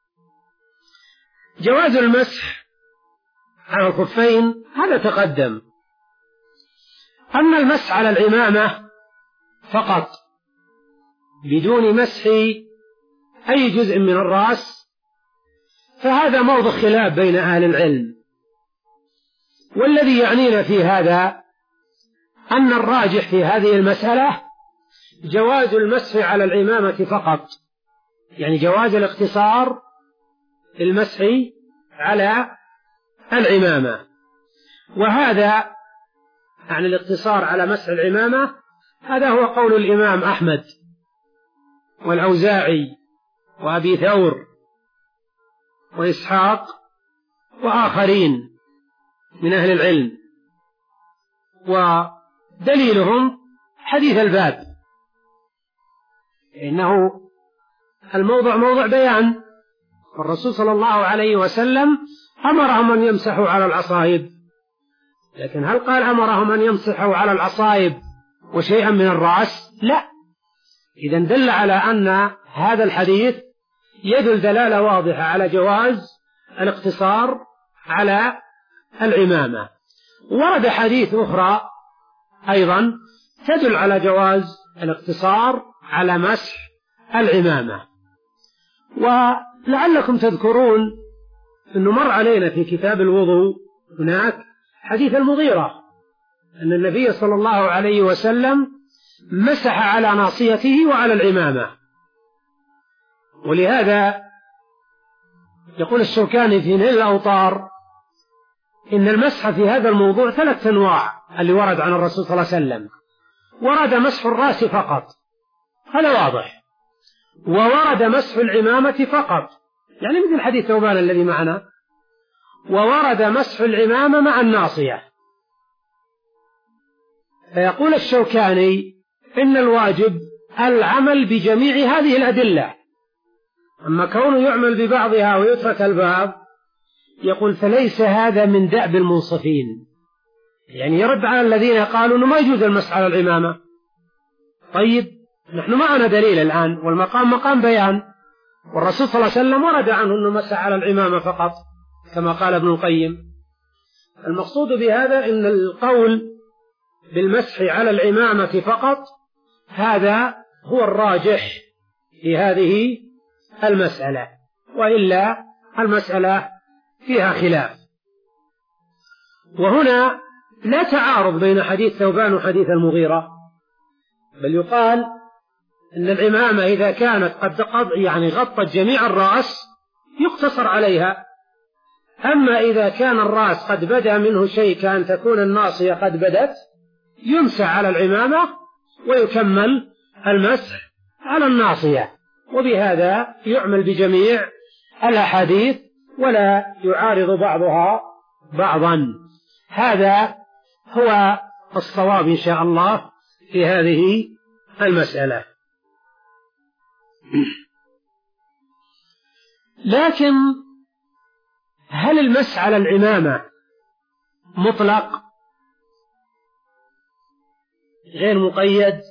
[SPEAKER 1] جواز المسح على الخفين هذا تقدم. أما المسح على العمامة فقط بدون مسح أي جزء من الرأس فهذا موضع خلاف بين أهل العلم، والذي يعنينا في هذا أن الراجح في هذه المسألة جواز المسح على العمامة فقط، يعني جواز الاقتصار المسح على العمامة. وهذا عن الاقتصار على مسح العمامة هذا هو قول الإمام أحمد والأوزاعي وأبي ثور وإسحاق وآخرين من أهل العلم، ودليلهم حديث الباب، إنه الموضع موضع بيان، والرسول صلى الله عليه وسلم أمرهم أن يمسحوا على العصائب، لكن هل قال أمرهم أن يمسحوا على العصائب وشيئا من الرأس؟ لا. إذن دل على أن هذا الحديث يدل دلالة واضحة على جواز الاقتصار على العمامة. ورد حديث أخرى أيضا تدل على جواز الاقتصار على مسح العمامة. ولعلكم تذكرون أنه مر علينا في كتاب الوضوء هناك حديث المغيرة أن النبي صلى الله عليه وسلم مسح على ناصيته وعلى العمامة. ولهذا يقول الشوكاني في نيل الأوطار إن المسح في هذا الموضوع ثلاث أنواع اللي ورد عن الرسول صلى الله عليه وسلم. ورد مسح الرأس فقط، هذا واضح، وورد مسح العمامة فقط، يعني مثل حديث ثوبان الذي معنا، وورد مسح العمامة مع الناصية. فيقول الشوكاني إن الواجب العمل بجميع هذه الأدلة، أما كونه يعمل ببعضها ويترك البعض يقول فليس هذا من دأب المنصفين، يعني يرد على الذين قالوا أنه ما يجوز المسح على العمامة. طيب نحن معنا دليل الآن، والمقام مقام بيان، والرسول صلى الله عليه وسلم ورد عنه أنه مسح على العمامة فقط كما قال ابن القيم. المقصود بهذا أن القول بالمسح على العمامة فقط هذا هو الراجح في هذه المسألة، وإلا المسألة فيها خلاف. وهنا لا تعارض بين حديث ثوبان وحديث المغيرة، بل يقال أن العمامة إذا كانت قد يعني غطت جميع الرأس يقتصر عليها، أما إذا كان الرأس قد بدا منه شيء كأن تكون الناصية قد بدت يمسح على العمامة ويكمل المسح على الناصية. وبهذا يعمل بجميع الأحاديث ولا يعارض بعضها بعضا. هذا هو الصواب إن شاء الله في هذه المسألة. لكن هل المسح على العمامة مطلق غير مقيد؟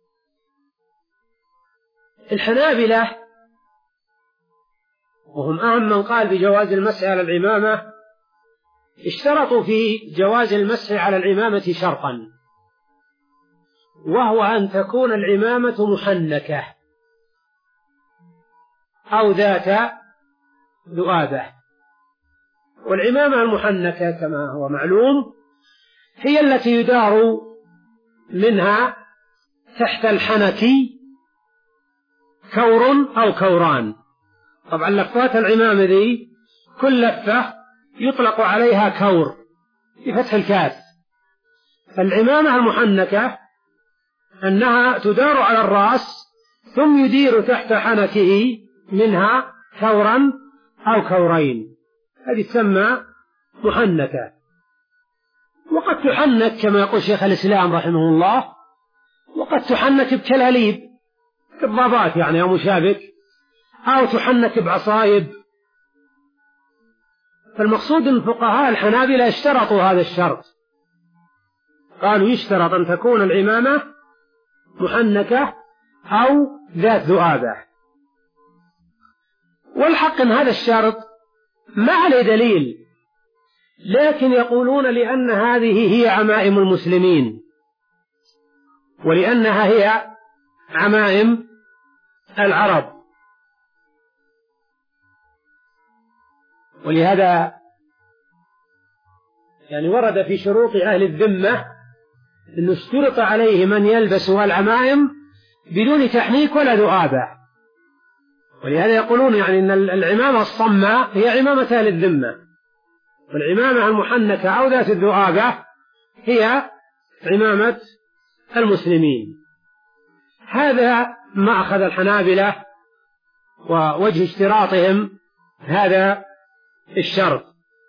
[SPEAKER 1] الحنابلة وهم أهم من قال بجواز المسح على العمامة اشترطوا في جواز المسح على العمامة شرطا، وهو أن تكون العمامة محنكة أو ذات ذؤابة. والعمامة المحنكة كما هو معلوم هي التي يدار منها تحت الحنك كور أو كوران. طبعا لفات العمامة ذي كل لفة يطلق عليها كور بفتح الكاف. فالعمامة المحنكة أنها تدار على الرأس ثم يدير تحت حنكه منها كورا أو كورين، هذه تسمى محنكة. وقد تحنك كما يقول شيخ الإسلام رحمه الله، وقد تحنك بكلاليب بالضبات يعني أو مشابك، أو تحنك بعصايب. فالمقصود أن فقهاء الحنابلة اشترطوا هذا الشرط، قالوا يشترط أن تكون العمامة محنكة أو ذات ذؤابة. والحق أن هذا الشرط ما عليه دليل، لكن يقولون لأن هذه هي عمائم المسلمين، ولأنها هي عمائم العرب، ولهذا يعني ورد في شروط أهل الذمة أنه اشترط عليه من يلبس العمائم بدون تحنيك ولا ذؤابة. ولهذا يقولون يعني أن العمامة الصماء هي عمامة أهل الذمة، والعمامة المحنكة أو ذات الذؤابة هي عمامة المسلمين. هذا ما أخذ الحنابلة ووجه اشتراطهم هذا الشرط.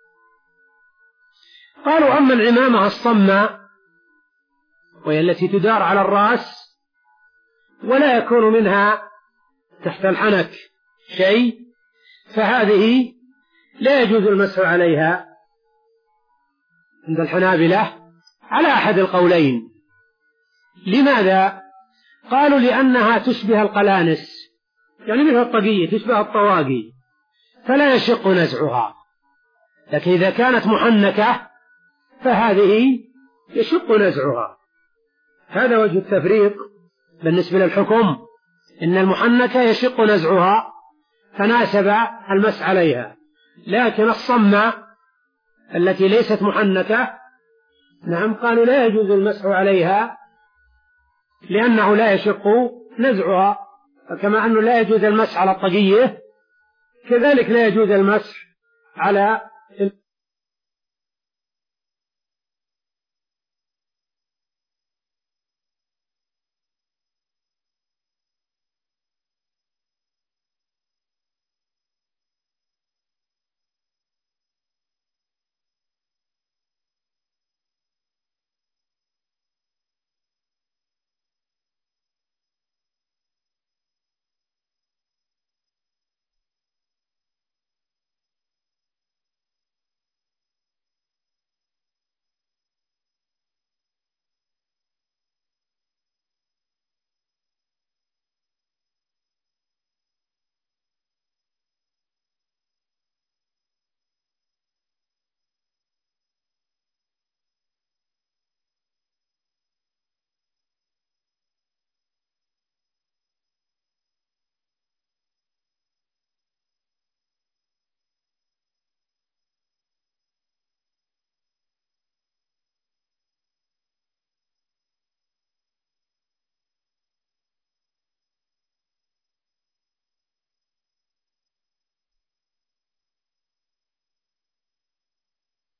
[SPEAKER 1] قالوا أما العمامة الصماء وهي التي تدار على الرأس ولا يكون منها تحت الحنك شيء، فهذه لا يجوز المسح عليها عند الحنابلة على أحد القولين. لماذا؟ قالوا لأنها تشبه القلانس، يعني مثل الطقية تشبه الطواقي، فلا يشق نزعها. لكن إذا كانت محنكة فهذه يشق نزعها. هذا وجه التفريق بالنسبة للحكم، إن المحنكة يشق نزعها فناسب المسح عليها، لكن الصماء التي ليست محنكة نعم قالوا لا يجوز المسح عليها لأنه لا يشق نزعها. فكما أنه لا يجوز المسح على الطقية كذلك لا يجوز المسح على